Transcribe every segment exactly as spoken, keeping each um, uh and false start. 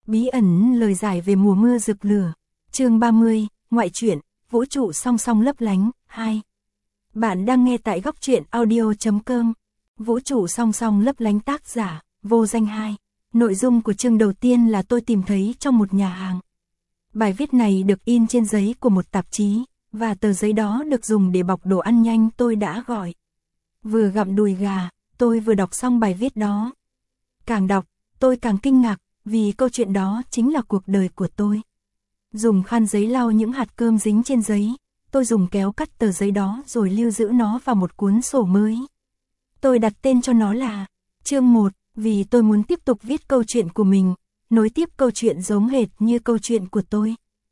Bí ẩn lời giải về mùa mưa rực lửa. Chương ba mươi, ngoại truyện, vũ trụ song song lấp lánh, hai. Bạn đang nghe tại góc truyện audio chấm com. Vũ trụ song song lấp lánh, tác giả, Vô Danh hai. Nội dung của chương đầu tiên là tôi tìm thấy trong một nhà hàng. Bài viết này được in trên giấy của một tạp chí, và tờ giấy đó được dùng để bọc đồ ăn nhanh tôi đã gọi. Vừa gặm đùi gà, tôi vừa đọc xong bài viết đó. Càng đọc, tôi càng kinh ngạc, vì câu chuyện đó chính là cuộc đời của tôi. Dùng khăn giấy lau những hạt cơm dính trên giấy, tôi dùng kéo cắt tờ giấy đó rồi lưu giữ nó vào một cuốn sổ mới. Tôi đặt tên cho nó là chương một, vì tôi muốn tiếp tục viết câu chuyện của mình, nối tiếp câu chuyện giống hệt như câu chuyện của tôi.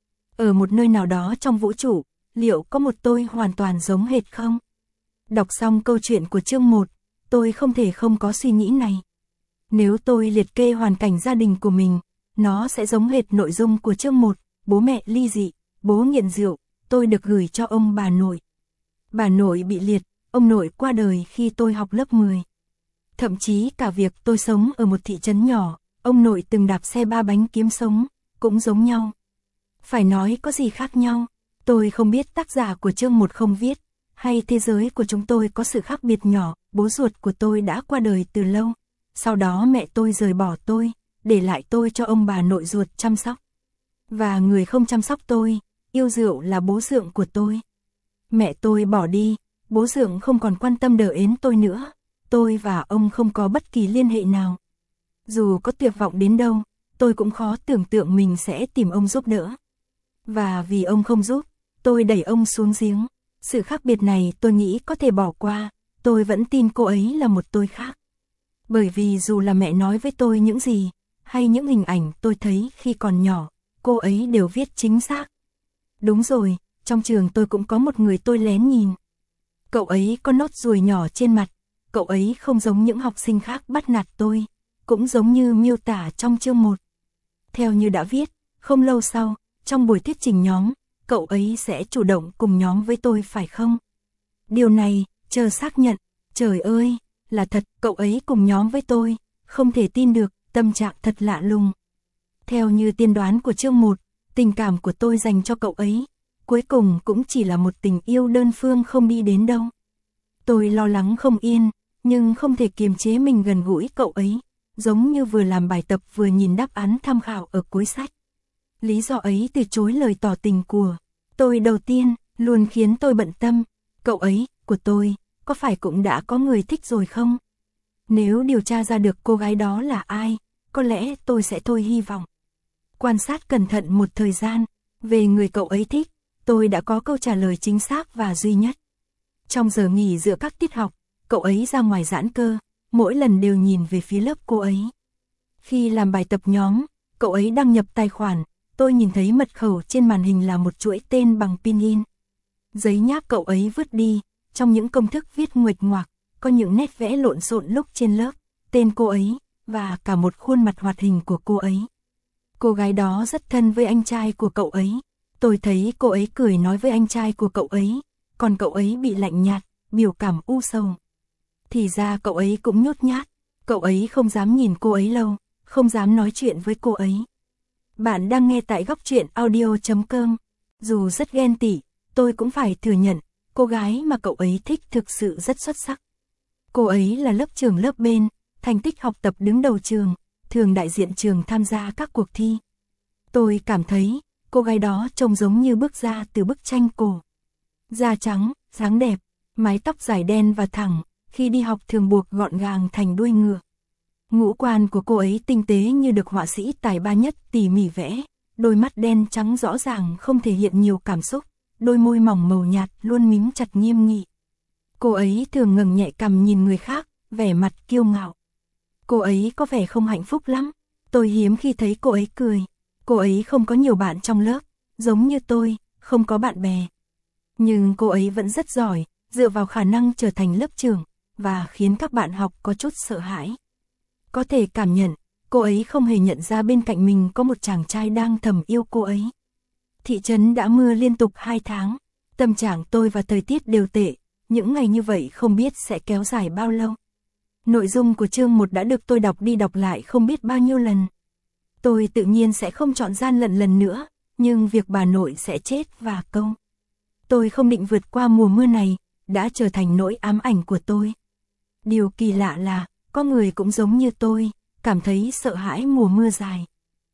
Ở một nơi nào đó trong vũ trụ, liệu có một tôi hoàn toàn giống hệt không? Đọc xong câu chuyện của chương một, tôi không thể không có suy nghĩ này. Nếu tôi liệt kê hoàn cảnh gia đình của mình, nó sẽ giống hệt nội dung của chương một, bố mẹ ly dị, bố nghiện rượu, tôi được gửi cho ông bà nội. Bà nội bị liệt, ông nội qua đời khi tôi học lớp mười. Thậm chí cả việc tôi sống ở một thị trấn nhỏ, ông nội từng đạp xe ba bánh kiếm sống, cũng giống nhau. Phải nói có gì khác nhau, tôi không biết tác giả của chương một không viết, hay thế giới của chúng tôi có sự khác biệt nhỏ. Bố ruột của tôi đã qua đời từ lâu, sau đó mẹ tôi rời bỏ tôi, để lại tôi cho ông bà nội ruột chăm sóc. Và người không chăm sóc tôi, yêu rượu là bố dượng của tôi. Mẹ tôi bỏ đi, bố dượng không còn quan tâm đỡ ến tôi nữa, tôi và ông không có bất kỳ liên hệ nào. Dù có tuyệt vọng đến đâu, tôi cũng khó tưởng tượng mình sẽ tìm ông giúp đỡ. Và vì ông không giúp, tôi đẩy ông xuống giếng. Sự khác biệt này tôi nghĩ có thể bỏ qua, tôi vẫn tin cô ấy là một tôi khác. Bởi vì dù là mẹ nói với tôi những gì, hay những hình ảnh tôi thấy khi còn nhỏ, cô ấy đều viết chính xác. Đúng rồi, trong trường tôi cũng có một người tôi lén nhìn. Cậu ấy có nốt ruồi nhỏ trên mặt, cậu ấy không giống những học sinh khác bắt nạt tôi, cũng giống như miêu tả trong chương một. Theo như đã viết, không lâu sau, trong buổi thuyết trình nhóm, cậu ấy sẽ chủ động cùng nhóm với tôi phải không? Điều này, chờ xác nhận, trời ơi, là thật, cậu ấy cùng nhóm với tôi, không thể tin được, tâm trạng thật lạ lùng. Theo như tiên đoán của chương một, tình cảm của tôi dành cho cậu ấy, cuối cùng cũng chỉ là một tình yêu đơn phương không đi đến đâu. Tôi lo lắng không yên, nhưng không thể kiềm chế mình gần gũi cậu ấy, giống như vừa làm bài tập vừa nhìn đáp án tham khảo ở cuối sách. Lý do ấy từ chối lời tỏ tình của tôi đầu tiên, luôn khiến tôi bận tâm. Cậu ấy, của tôi, có phải cũng đã có người thích rồi không? Nếu điều tra ra được cô gái đó là ai, có lẽ tôi sẽ thôi hy vọng. Quan sát cẩn thận một thời gian, về người cậu ấy thích, tôi đã có câu trả lời chính xác và duy nhất. Trong giờ nghỉ giữa các tiết học, cậu ấy ra ngoài giãn cơ, mỗi lần đều nhìn về phía lớp cô ấy. Khi làm bài tập nhóm, cậu ấy đăng nhập tài khoản, tôi nhìn thấy mật khẩu trên màn hình là một chuỗi tên bằng pin in. Giấy nháp cậu ấy vứt đi, trong những công thức viết nguệch ngoạc, có những nét vẽ lộn xộn lúc trên lớp, tên cô ấy, và cả một khuôn mặt hoạt hình của cô ấy. Cô gái đó rất thân với anh trai của cậu ấy, tôi thấy cô ấy cười nói với anh trai của cậu ấy, còn cậu ấy bị lạnh nhạt, biểu cảm u sầu. Thì ra cậu ấy cũng nhút nhát, cậu ấy không dám nhìn cô ấy lâu, không dám nói chuyện với cô ấy. Bạn đang nghe tại góc truyện audio chấm com. Dù rất ghen tị, tôi cũng phải thừa nhận, cô gái mà cậu ấy thích thực sự rất xuất sắc. Cô ấy là lớp trưởng lớp bên, thành tích học tập đứng đầu trường, thường đại diện trường tham gia các cuộc thi. Tôi cảm thấy, cô gái đó trông giống như bước ra từ bức tranh cổ. Da trắng, dáng đẹp, mái tóc dài đen và thẳng, khi đi học thường buộc gọn gàng thành đuôi ngựa. Ngũ quan của cô ấy tinh tế như được họa sĩ tài ba nhất tỉ mỉ vẽ, đôi mắt đen trắng rõ ràng không thể hiện nhiều cảm xúc, đôi môi mỏng màu nhạt luôn mím chặt nghiêm nghị. Cô ấy thường ngẩng nhẹ cằm nhìn người khác, vẻ mặt kiêu ngạo. Cô ấy có vẻ không hạnh phúc lắm, tôi hiếm khi thấy cô ấy cười. Cô ấy không có nhiều bạn trong lớp, giống như tôi, không có bạn bè. Nhưng cô ấy vẫn rất giỏi, dựa vào khả năng trở thành lớp trưởng, và khiến các bạn học có chút sợ hãi. Có thể cảm nhận, cô ấy không hề nhận ra bên cạnh mình có một chàng trai đang thầm yêu cô ấy. Thị trấn đã mưa liên tục hai tháng, tâm trạng tôi và thời tiết đều tệ, những ngày như vậy không biết sẽ kéo dài bao lâu. Nội dung của chương một đã được tôi đọc đi đọc lại không biết bao nhiêu lần. Tôi tự nhiên sẽ không chọn gian lận lần nữa, nhưng việc bà nội sẽ chết và câu tôi không định vượt qua mùa mưa này, đã trở thành nỗi ám ảnh của tôi. Điều kỳ lạ là, có người cũng giống như tôi, cảm thấy sợ hãi mùa mưa dài.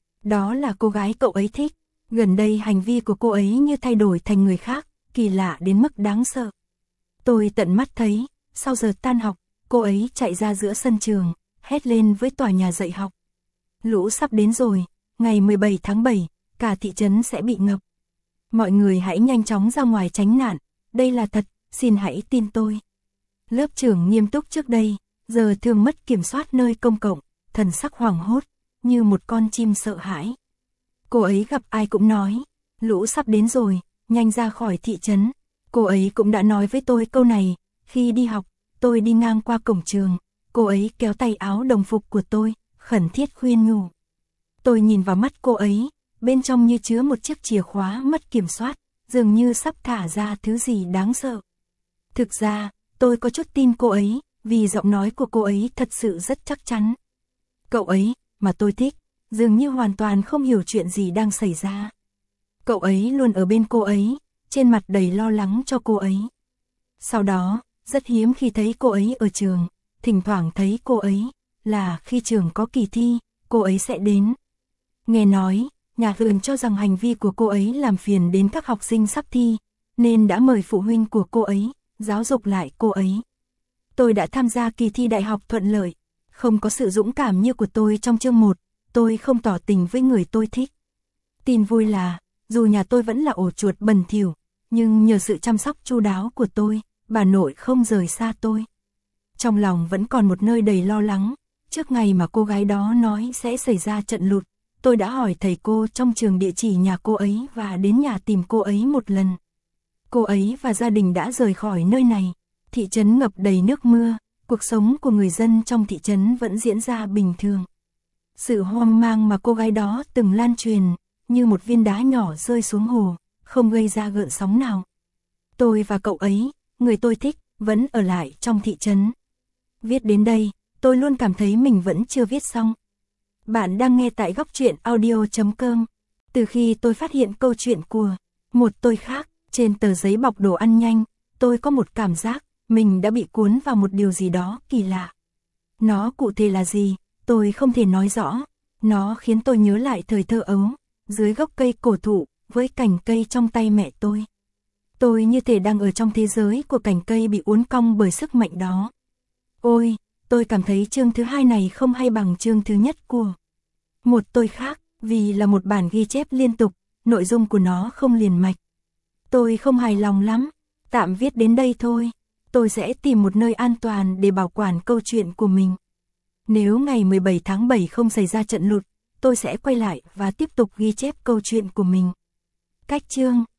Đó là cô gái cậu ấy thích, gần đây hành vi của cô ấy như thay đổi thành người khác, kỳ lạ đến mức đáng sợ. Tôi tận mắt thấy, sau giờ tan học, cô ấy chạy ra giữa sân trường, hét lên với tòa nhà dạy học. Lũ sắp đến rồi, ngày mười bảy tháng bảy, cả thị trấn sẽ bị ngập. Mọi người hãy nhanh chóng ra ngoài tránh nạn, đây là thật, xin hãy tin tôi. Lớp trưởng nghiêm túc trước đây, giờ thường mất kiểm soát nơi công cộng, thần sắc hoảng hốt, như một con chim sợ hãi. Cô ấy gặp ai cũng nói, lũ sắp đến rồi, nhanh ra khỏi thị trấn. Cô ấy cũng đã nói với tôi câu này, khi đi học, tôi đi ngang qua cổng trường, cô ấy kéo tay áo đồng phục của tôi, khẩn thiết khuyên nhủ. Tôi nhìn vào mắt cô ấy, bên trong như chứa một chiếc chìa khóa mất kiểm soát, dường như sắp thả ra thứ gì đáng sợ. Thực ra, tôi có chút tin cô ấy, vì giọng nói của cô ấy thật sự rất chắc chắn. Cậu ấy, mà tôi thích, dường như hoàn toàn không hiểu chuyện gì đang xảy ra. Cậu ấy luôn ở bên cô ấy, trên mặt đầy lo lắng cho cô ấy. Sau đó, rất hiếm khi thấy cô ấy ở trường, thỉnh thoảng thấy cô ấy, là khi trường có kỳ thi, cô ấy sẽ đến. Nghe nói, nhà trường cho rằng hành vi của cô ấy làm phiền đến các học sinh sắp thi, nên đã mời phụ huynh của cô ấy, giáo dục lại cô ấy. Tôi đã tham gia kỳ thi đại học thuận lợi, không có sự dũng cảm như của tôi trong chương một, tôi không tỏ tình với người tôi thích. Tin vui là, dù nhà tôi vẫn là ổ chuột bẩn thỉu, nhưng nhờ sự chăm sóc chu đáo của tôi, bà nội không rời xa tôi. Trong lòng vẫn còn một nơi đầy lo lắng, trước ngày mà cô gái đó nói sẽ xảy ra trận lụt, tôi đã hỏi thầy cô trong trường địa chỉ nhà cô ấy và đến nhà tìm cô ấy một lần. Cô ấy và gia đình đã rời khỏi nơi này, thị trấn ngập đầy nước mưa, cuộc sống của người dân trong thị trấn vẫn diễn ra bình thường. Sự hoang mang mà cô gái đó từng lan truyền, như một viên đá nhỏ rơi xuống hồ, không gây ra gợn sóng nào. Tôi và cậu ấy, người tôi thích, vẫn ở lại trong thị trấn. Viết đến đây, tôi luôn cảm thấy mình vẫn chưa viết xong. Bạn đang nghe tại góc truyện audio chấm com. Từ khi tôi phát hiện câu chuyện của một tôi khác, trên tờ giấy bọc đồ ăn nhanh, tôi có một cảm giác, mình đã bị cuốn vào một điều gì đó kỳ lạ. Nó cụ thể là gì, tôi không thể nói rõ. Nó khiến tôi nhớ lại thời thơ ấu, dưới gốc cây cổ thụ, với cành cây trong tay mẹ tôi. Tôi như thể đang ở trong thế giới của cành cây bị uốn cong bởi sức mạnh đó. Ôi, tôi cảm thấy chương thứ hai này không hay bằng chương thứ nhất của một tôi khác, vì là một bản ghi chép liên tục, nội dung của nó không liền mạch. Tôi không hài lòng lắm, tạm viết đến đây thôi. Tôi sẽ tìm một nơi an toàn để bảo quản câu chuyện của mình. Nếu ngày mười bảy tháng bảy không xảy ra trận lụt, tôi sẽ quay lại và tiếp tục ghi chép câu chuyện của mình. Cách chương